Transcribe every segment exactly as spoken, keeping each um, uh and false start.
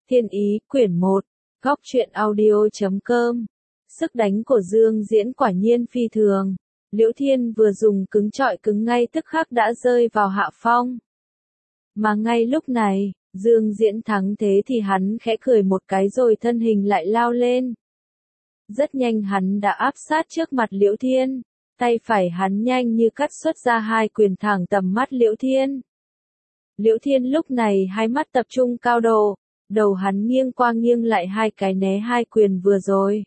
Thiên ý, quyển một, góc truyện audio chấm com. Sức đánh của Dương Diễn quả nhiên phi thường. Liễu Thiên vừa dùng cứng trọi cứng ngay tức khắc đã rơi vào hạ phong. Mà ngay lúc này, Dương Diễn thắng thế thì hắn khẽ cười một cái rồi thân hình lại lao lên. Rất nhanh hắn đã áp sát trước mặt Liễu Thiên, tay phải hắn nhanh như cắt xuất ra hai quyền thẳng tầm mắt Liễu Thiên. Liễu Thiên lúc này hai mắt tập trung cao độ, đầu hắn nghiêng qua nghiêng lại hai cái né hai quyền vừa rồi.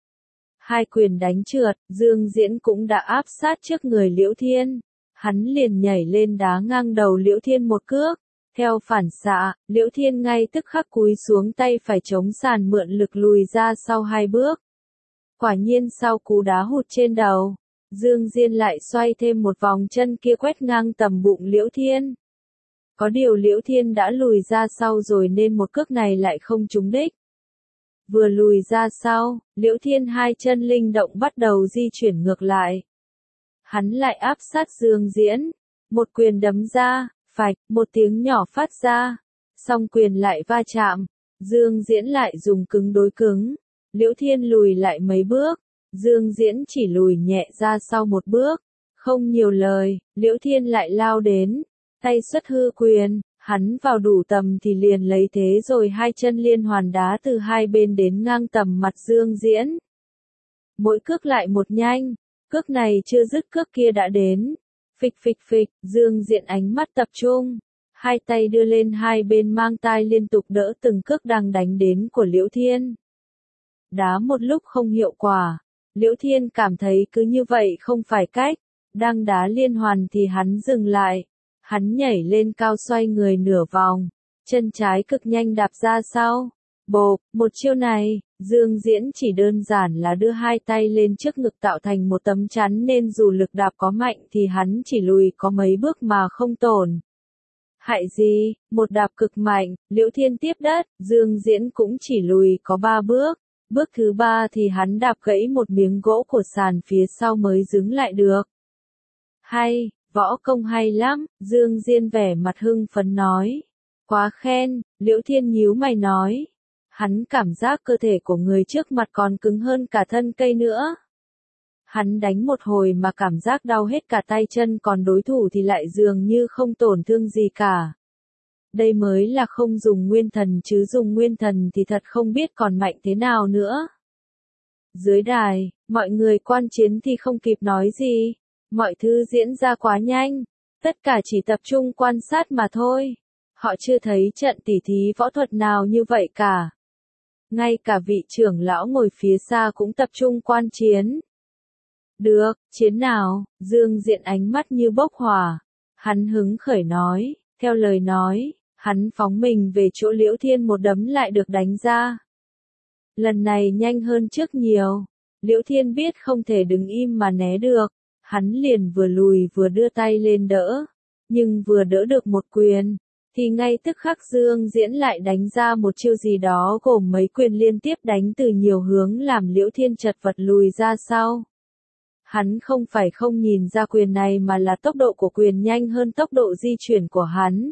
Hai quyền đánh trượt, Dương Diễn cũng đã áp sát trước người Liễu Thiên. Hắn liền nhảy lên đá ngang đầu Liễu Thiên một cước. Theo phản xạ, Liễu Thiên ngay tức khắc cúi xuống tay phải chống sàn mượn lực lùi ra sau hai bước. Quả nhiên sau cú đá hụt trên đầu, Dương Diễn lại xoay thêm một vòng chân kia quét ngang tầm bụng Liễu Thiên. Có điều Liễu Thiên đã lùi ra sau rồi nên một cước này lại không trúng đích. Vừa lùi ra sau, Liễu Thiên hai chân linh động bắt đầu di chuyển ngược lại. Hắn lại áp sát Dương Diễn, một quyền đấm ra, phạch, một tiếng nhỏ phát ra. Song quyền lại va chạm, Dương Diễn lại dùng cứng đối cứng. Liễu Thiên lùi lại mấy bước, Dương Diễn chỉ lùi nhẹ ra sau một bước. Không nhiều lời, Liễu Thiên lại lao đến, tay xuất hư quyền, hắn vào đủ tầm thì liền lấy thế rồi hai chân liên hoàn đá từ hai bên đến ngang tầm mặt Dương Diễn. Mỗi cước lại một nhanh, cước này chưa dứt cước kia đã đến. Phịch phịch phịch, Dương Diễn ánh mắt tập trung, hai tay đưa lên hai bên mang tai liên tục đỡ từng cước đang đánh đến của Liễu Thiên. Đá một lúc không hiệu quả, Liễu Thiên cảm thấy cứ như vậy không phải cách, đang đá liên hoàn thì hắn dừng lại. Hắn nhảy lên cao xoay người nửa vòng, chân trái cực nhanh đạp ra sau. Bộp, một chiêu này, Dương Diễn chỉ đơn giản là đưa hai tay lên trước ngực tạo thành một tấm chắn nên dù lực đạp có mạnh thì hắn chỉ lùi có mấy bước mà không tổn. Hại gì, một đạp cực mạnh, Liễu Thiên tiếp đất, Dương Diễn cũng chỉ lùi có ba bước. Bước thứ ba thì hắn đạp gãy một miếng gỗ của sàn phía sau mới đứng lại được. Hay, võ công hay lắm, Dương Diễn vẻ mặt hưng phấn nói. Quá khen, Liễu Thiên nhíu mày nói. Hắn cảm giác cơ thể của người trước mặt còn cứng hơn cả thân cây nữa. Hắn đánh một hồi mà cảm giác đau hết cả tay chân còn đối thủ thì lại dường như không tổn thương gì cả. Đây mới là không dùng nguyên thần chứ dùng nguyên thần thì thật không biết còn mạnh thế nào nữa. Dưới đài, mọi người quan chiến thì không kịp nói gì. Mọi thứ diễn ra quá nhanh, tất cả chỉ tập trung quan sát mà thôi. Họ chưa thấy trận tỉ thí võ thuật nào như vậy cả. Ngay cả vị trưởng lão ngồi phía xa cũng tập trung quan chiến. Được, chiến nào, Dương Diễn ánh mắt như bốc hỏa. Hắn hứng khởi nói, theo lời nói, hắn phóng mình về chỗ Liễu Thiên một đấm lại được đánh ra. Lần này nhanh hơn trước nhiều, Liễu Thiên biết không thể đứng im mà né được. Hắn liền vừa lùi vừa đưa tay lên đỡ, nhưng vừa đỡ được một quyền, thì ngay tức khắc Dương Diễn lại đánh ra một chiêu gì đó gồm mấy quyền liên tiếp đánh từ nhiều hướng làm Liễu Thiên chật vật lùi ra sau. Hắn không phải không nhìn ra quyền này mà là tốc độ của quyền nhanh hơn tốc độ di chuyển của hắn.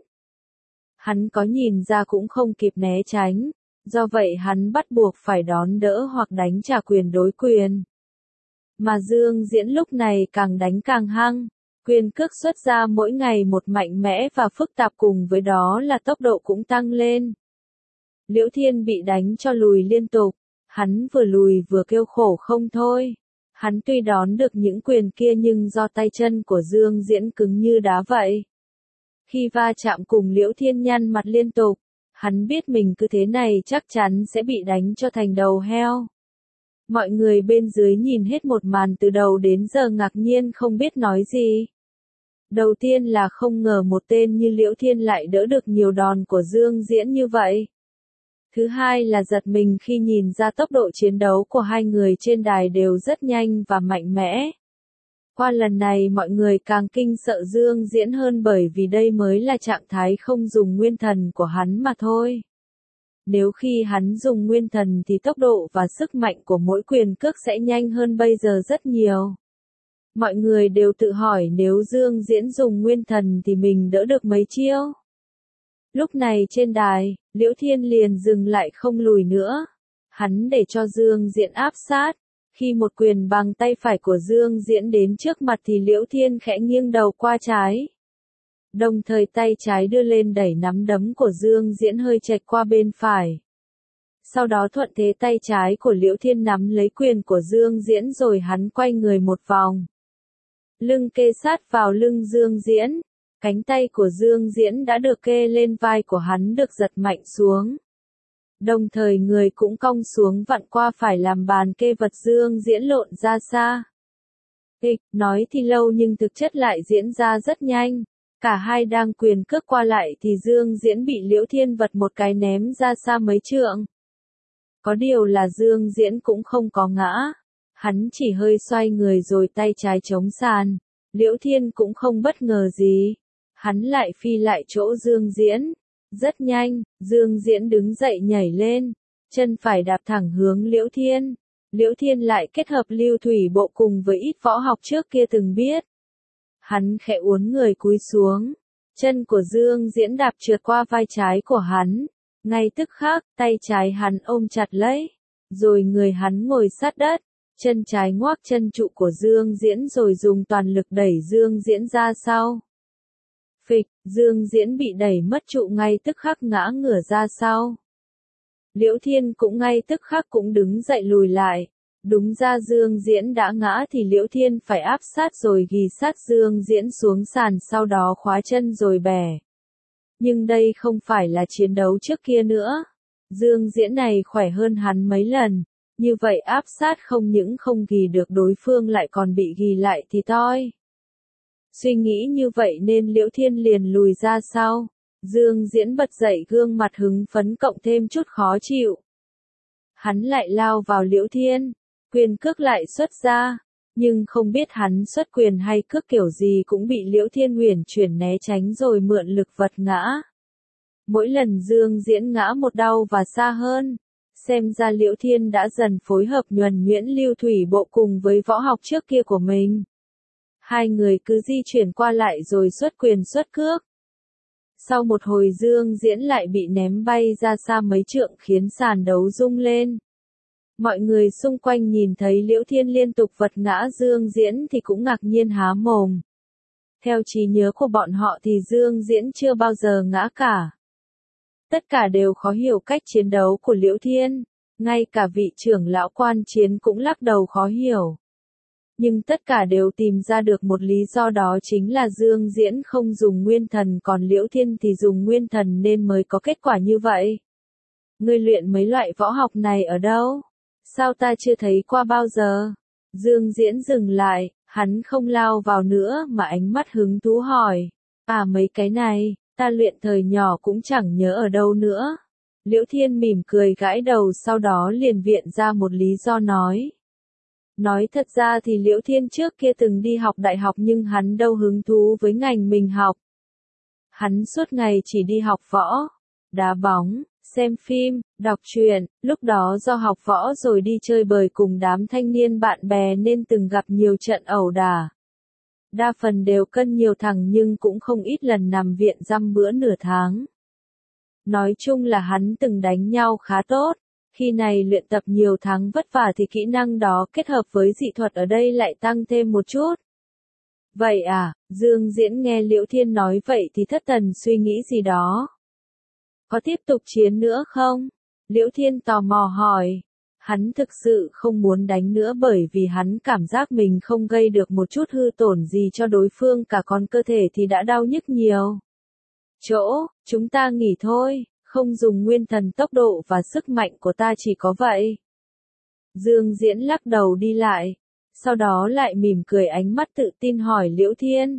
Hắn có nhìn ra cũng không kịp né tránh, do vậy hắn bắt buộc phải đón đỡ hoặc đánh trả quyền đối quyền. Mà Dương Diễn lúc này càng đánh càng hăng, quyền cước xuất ra mỗi ngày một mạnh mẽ và phức tạp cùng với đó là tốc độ cũng tăng lên. Liễu Thiên bị đánh cho lùi liên tục, hắn vừa lùi vừa kêu khổ không thôi. Hắn tuy đón được những quyền kia nhưng do tay chân của Dương Diễn cứng như đá vậy. Khi va chạm cùng Liễu Thiên nhăn mặt liên tục, hắn biết mình cứ thế này chắc chắn sẽ bị đánh cho thành đầu heo. Mọi người bên dưới nhìn hết một màn từ đầu đến giờ ngạc nhiên không biết nói gì. Đầu tiên là không ngờ một tên như Liễu Thiên lại đỡ được nhiều đòn của Dương Diễn như vậy. Thứ hai là giật mình khi nhìn ra tốc độ chiến đấu của hai người trên đài đều rất nhanh và mạnh mẽ. Qua lần này mọi người càng kinh sợ Dương Diễn hơn bởi vì đây mới là trạng thái không dùng nguyên thần của hắn mà thôi. Nếu khi hắn dùng nguyên thần thì tốc độ và sức mạnh của mỗi quyền cước sẽ nhanh hơn bây giờ rất nhiều. Mọi người đều tự hỏi nếu Dương Diễn dùng nguyên thần thì mình đỡ được mấy chiêu. Lúc này trên đài, Liễu Thiên liền dừng lại không lùi nữa. Hắn để cho Dương Diễn áp sát. Khi một quyền bằng tay phải của Dương Diễn đến trước mặt thì Liễu Thiên khẽ nghiêng đầu qua trái. Đồng thời tay trái đưa lên đẩy nắm đấm của Dương Diễn hơi chệch qua bên phải. Sau đó thuận thế tay trái của Liễu Thiên nắm lấy quyền của Dương Diễn rồi hắn quay người một vòng. Lưng kê sát vào lưng Dương Diễn. Cánh tay của Dương Diễn đã được kê lên vai của hắn được giật mạnh xuống. Đồng thời người cũng cong xuống vặn qua phải làm bàn kê vật Dương Diễn lộn ra xa. Kịch, nói thì lâu nhưng thực chất lại diễn ra rất nhanh. Cả hai đang quyền cước qua lại thì Dương Diễn bị Liễu Thiên vật một cái ném ra xa mấy trượng. Có điều là Dương Diễn cũng không có ngã. Hắn chỉ hơi xoay người rồi tay trái chống sàn. Liễu Thiên cũng không bất ngờ gì. Hắn lại phi lại chỗ Dương Diễn. Rất nhanh, Dương Diễn đứng dậy nhảy lên. Chân phải đạp thẳng hướng Liễu Thiên. Liễu Thiên lại kết hợp lưu thủy bộ cùng với ít võ học trước kia từng biết. Hắn khẽ uốn người cúi xuống. Chân của Dương Diễn đạp trượt qua vai trái của hắn. Ngay tức khắc, tay trái hắn ôm chặt lấy. Rồi người hắn ngồi sát đất. Chân trái ngoác chân trụ của Dương Diễn rồi dùng toàn lực đẩy Dương Diễn ra sau. Phịch, Dương Diễn bị đẩy mất trụ ngay tức khắc ngã ngửa ra sau. Liễu Thiên cũng ngay tức khắc cũng đứng dậy lùi lại. Đúng ra Dương Diễn đã ngã thì Liễu Thiên phải áp sát rồi ghì sát Dương Diễn xuống sàn sau đó khóa chân rồi bẻ. Nhưng đây không phải là chiến đấu trước kia nữa. Dương Diễn này khỏe hơn hắn mấy lần. Như vậy áp sát không những không ghì được đối phương lại còn bị ghì lại thì toi. Suy nghĩ như vậy nên Liễu Thiên liền lùi ra sau. Dương Diễn bật dậy gương mặt hứng phấn cộng thêm chút khó chịu. Hắn lại lao vào Liễu Thiên. Quyền cước lại xuất ra. Nhưng không biết hắn xuất quyền hay cước kiểu gì cũng bị Liễu Thiên uyển chuyển né tránh rồi mượn lực vật ngã. Mỗi lần Dương Diễn ngã một đau và xa hơn. Xem ra Liễu Thiên đã dần phối hợp nhuần nhuyễn lưu thủy bộ cùng với võ học trước kia của mình. Hai người cứ di chuyển qua lại rồi xuất quyền xuất cước. Sau một hồi Dương Diễn lại bị ném bay ra xa mấy trượng khiến sàn đấu rung lên. Mọi người xung quanh nhìn thấy Liễu Thiên liên tục vật ngã Dương Diễn thì cũng ngạc nhiên há mồm. Theo trí nhớ của bọn họ thì Dương Diễn chưa bao giờ ngã cả. Tất cả đều khó hiểu cách chiến đấu của Liễu Thiên, ngay cả vị trưởng lão quan chiến cũng lắc đầu khó hiểu. Nhưng tất cả đều tìm ra được một lý do đó chính là Dương Diễn không dùng nguyên thần còn Liễu Thiên thì dùng nguyên thần nên mới có kết quả như vậy. Ngươi luyện mấy loại võ học này ở đâu? Sao ta chưa thấy qua bao giờ? Dương Diễn dừng lại, hắn không lao vào nữa mà ánh mắt hứng thú hỏi. À mấy cái này, ta luyện thời nhỏ cũng chẳng nhớ ở đâu nữa. Liễu Thiên mỉm cười gãi đầu sau đó liền viện ra một lý do nói. Nói thật ra thì Liễu Thiên trước kia từng đi học đại học nhưng hắn đâu hứng thú với ngành mình học. Hắn suốt ngày chỉ đi học võ, đá bóng, xem phim, đọc truyện, lúc đó do học võ rồi đi chơi bời cùng đám thanh niên bạn bè nên từng gặp nhiều trận ẩu đả. Đa phần đều cân nhiều thằng nhưng cũng không ít lần nằm viện dăm bữa nửa tháng. Nói chung là hắn từng đánh nhau khá tốt, khi này luyện tập nhiều tháng vất vả thì kỹ năng đó kết hợp với dị thuật ở đây lại tăng thêm một chút. Vậy à, Dương Diễn nghe Liễu Thiên nói vậy thì thất thần suy nghĩ gì đó. Có tiếp tục chiến nữa không? Liễu Thiên tò mò hỏi. Hắn thực sự không muốn đánh nữa bởi vì hắn cảm giác mình không gây được một chút hư tổn gì cho đối phương cả còn cơ thể thì đã đau nhức nhiều. Chỗ, chúng ta nghỉ thôi, không dùng nguyên thần tốc độ và sức mạnh của ta chỉ có vậy. Dương Diễn lắc đầu đi lại, sau đó lại mỉm cười ánh mắt tự tin hỏi Liễu Thiên.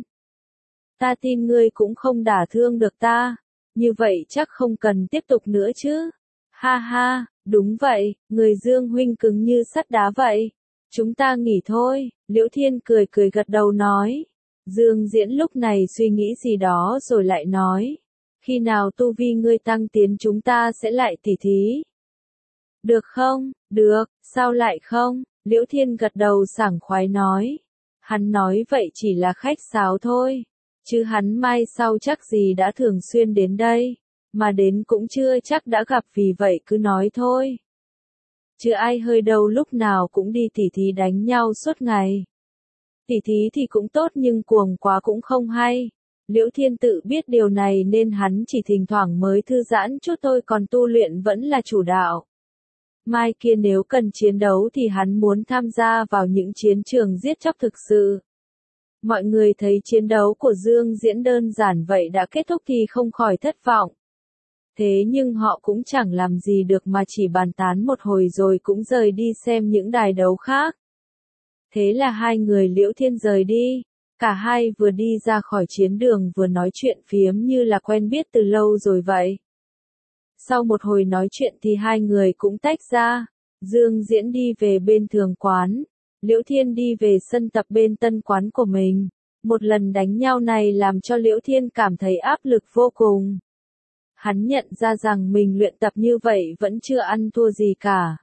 Ta tin ngươi cũng không đả thương được ta, như vậy chắc không cần tiếp tục nữa chứ. Ha ha, đúng vậy, người Dương huynh cứng như sắt đá vậy. Chúng ta nghỉ thôi, Liễu Thiên cười cười gật đầu nói. Dương Diễn lúc này suy nghĩ gì đó rồi lại nói. Khi nào tu vi ngươi tăng tiến chúng ta sẽ lại tỉ thí. Được không? Được, sao lại không? Liễu Thiên gật đầu sảng khoái nói. Hắn nói vậy chỉ là khách sáo thôi. Chứ hắn mai sau chắc gì đã thường xuyên đến đây. mà đến cũng chưa chắc đã gặp vì vậy cứ nói thôi. Chứ ai hơi đâu lúc nào cũng đi tỉ thí đánh nhau suốt ngày. Tỉ thí thì cũng tốt nhưng cuồng quá cũng không hay. Liễu Thiên tự biết điều này nên hắn chỉ thỉnh thoảng mới thư giãn chút thôi còn tu luyện vẫn là chủ đạo. Mai kia nếu cần chiến đấu thì hắn muốn tham gia vào những chiến trường giết chóc thực sự. Mọi người thấy chiến đấu của Dương Diễn đơn giản vậy đã kết thúc thì không khỏi thất vọng. Thế nhưng họ cũng chẳng làm gì được mà chỉ bàn tán một hồi rồi cũng rời đi xem những đài đấu khác. Thế là hai người Liễu Thiên rời đi, cả hai vừa đi ra khỏi chiến đường vừa nói chuyện phiếm như là quen biết từ lâu rồi vậy. Sau một hồi nói chuyện thì hai người cũng tách ra, Dương Diễn đi về bên thường quán, Liễu Thiên đi về sân tập bên tân quán của mình. Một lần đánh nhau này làm cho Liễu Thiên cảm thấy áp lực vô cùng. Hắn nhận ra rằng mình luyện tập như vậy vẫn chưa ăn thua gì cả.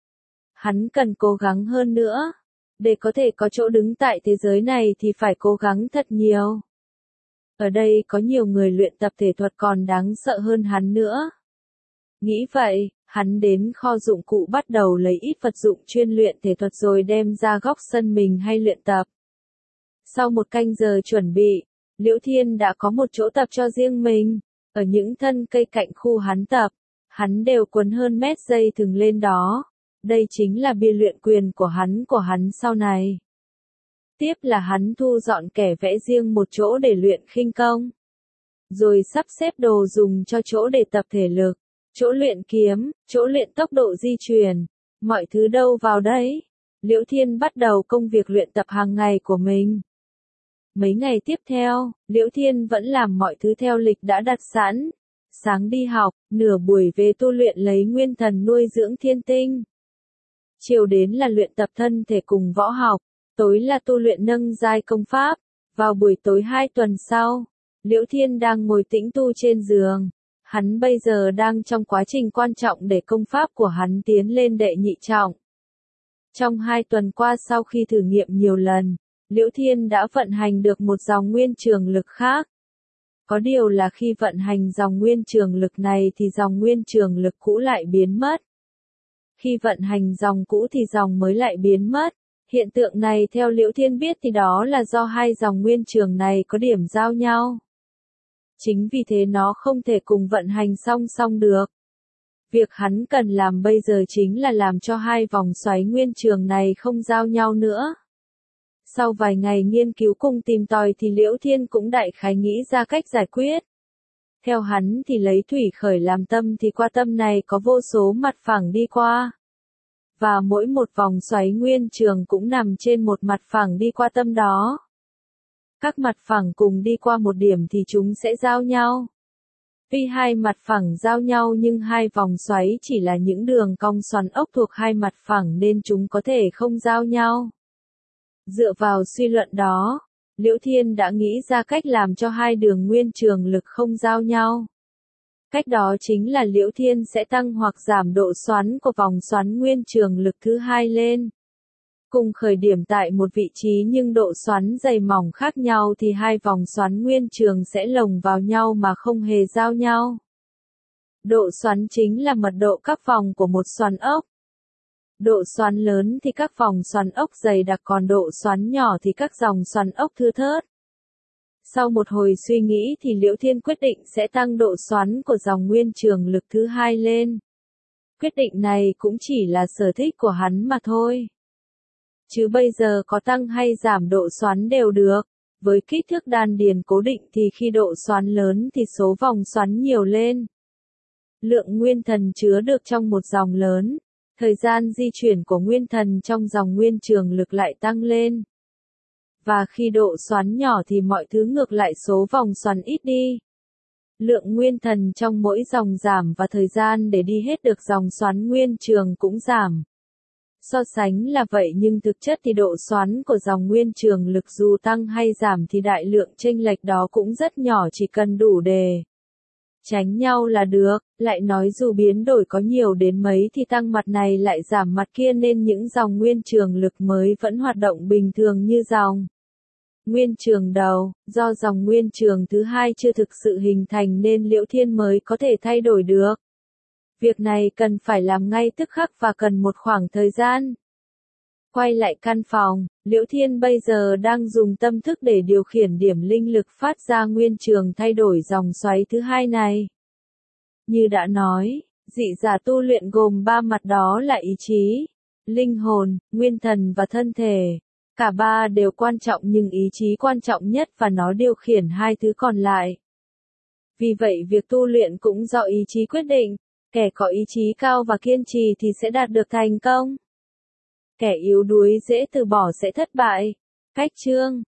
Hắn cần cố gắng hơn nữa. Để có thể có chỗ đứng tại thế giới này thì phải cố gắng thật nhiều. Ở đây có nhiều người luyện tập thể thuật còn đáng sợ hơn hắn nữa. Nghĩ vậy, hắn đến kho dụng cụ bắt đầu lấy ít vật dụng chuyên luyện thể thuật rồi đem ra góc sân mình hay luyện tập. Sau một canh giờ chuẩn bị, Liễu Thiên đã có một chỗ tập cho riêng mình. Ở những thân cây cạnh khu hắn tập, hắn đều quấn hơn mét dây thừng lên đó. Đây chính là bia luyện quyền của hắn của hắn sau này. Tiếp là hắn thu dọn kẻ vẽ riêng một chỗ để luyện khinh công. Rồi sắp xếp đồ dùng cho chỗ để tập thể lực, chỗ luyện kiếm, chỗ luyện tốc độ di chuyển, mọi thứ đâu vào đấy. Liễu Thiên bắt đầu công việc luyện tập hàng ngày của mình. Mấy ngày tiếp theo, Liễu Thiên vẫn làm mọi thứ theo lịch đã đặt sẵn. Sáng đi học, nửa buổi về tu luyện lấy nguyên thần nuôi dưỡng thiên tinh. Chiều đến là luyện tập thân thể cùng võ học, tối là tu luyện nâng giai công pháp. Vào buổi tối hai tuần sau, Liễu Thiên đang ngồi tĩnh tu trên giường. Hắn bây giờ đang trong quá trình quan trọng để công pháp của hắn tiến lên đệ nhị trọng. Trong hai tuần qua sau khi thử nghiệm nhiều lần, Liễu Thiên đã vận hành được một dòng nguyên trường lực khác. Có điều là khi vận hành dòng nguyên trường lực này thì dòng nguyên trường lực cũ lại biến mất. Khi vận hành dòng cũ thì dòng mới lại biến mất. Hiện tượng này theo Liễu Thiên biết thì đó là do hai dòng nguyên trường này có điểm giao nhau. Chính vì thế nó không thể cùng vận hành song song được. Việc hắn cần làm bây giờ chính là làm cho hai vòng xoáy nguyên trường này không giao nhau nữa. Sau vài ngày nghiên cứu cùng tìm tòi thì Liễu Thiên cũng đại khái nghĩ ra cách giải quyết. Theo hắn thì lấy thủy khởi làm tâm thì qua tâm này có vô số mặt phẳng đi qua. Và mỗi một vòng xoáy nguyên trường cũng nằm trên một mặt phẳng đi qua tâm đó. Các mặt phẳng cùng đi qua một điểm thì chúng sẽ giao nhau. Tuy hai mặt phẳng giao nhau nhưng hai vòng xoáy chỉ là những đường cong xoắn ốc thuộc hai mặt phẳng nên chúng có thể không giao nhau. Dựa vào suy luận đó, Liễu Thiên đã nghĩ ra cách làm cho hai đường nguyên trường lực không giao nhau. Cách đó chính là Liễu Thiên sẽ tăng hoặc giảm độ xoắn của vòng xoắn nguyên trường lực thứ hai lên. Cùng khởi điểm tại một vị trí nhưng độ xoắn dày mỏng khác nhau thì hai vòng xoắn nguyên trường sẽ lồng vào nhau mà không hề giao nhau. Độ xoắn chính là mật độ các vòng của một xoắn ốc. Độ xoắn lớn thì các vòng xoắn ốc dày đặc còn độ xoắn nhỏ thì các dòng xoắn ốc thưa thớt. Sau một hồi suy nghĩ thì Liễu Thiên quyết định sẽ tăng độ xoắn của dòng nguyên trường lực thứ hai lên. Quyết định này cũng chỉ là sở thích của hắn mà thôi. Chứ bây giờ có tăng hay giảm độ xoắn đều được. Với kích thước đan điền cố định thì khi độ xoắn lớn thì số vòng xoắn nhiều lên. Lượng nguyên thần chứa được trong một dòng lớn. Thời gian di chuyển của nguyên thần trong dòng nguyên trường lực lại tăng lên. Và khi độ xoắn nhỏ thì mọi thứ ngược lại số vòng xoắn ít đi. Lượng nguyên thần trong mỗi dòng giảm và thời gian để đi hết được dòng xoắn nguyên trường cũng giảm. So sánh là vậy nhưng thực chất thì độ xoắn của dòng nguyên trường lực dù tăng hay giảm thì đại lượng chênh lệch đó cũng rất nhỏ chỉ cần đủ để tránh nhau là được, lại nói dù biến đổi có nhiều đến mấy thì tăng mặt này lại giảm mặt kia nên những dòng nguyên trường lực mới vẫn hoạt động bình thường như dòng Nguyên trường đầu, do dòng nguyên trường thứ hai chưa thực sự hình thành nên Liễu Thiên mới có thể thay đổi được. Việc này cần phải làm ngay tức khắc và cần một khoảng thời gian. Quay lại căn phòng, Liễu Thiên bây giờ đang dùng tâm thức để điều khiển điểm linh lực phát ra nguyên trường thay đổi dòng xoáy thứ hai này. Như đã nói, dị giả tu luyện gồm ba mặt, đó là ý chí, linh hồn, nguyên thần và thân thể. Cả ba đều quan trọng nhưng ý chí quan trọng nhất và nó điều khiển hai thứ còn lại. Vì vậy việc tu luyện cũng do ý chí quyết định, kẻ có ý chí cao và kiên trì thì sẽ đạt được thành công. Kẻ yếu đuối dễ từ bỏ sẽ thất bại. Cách chương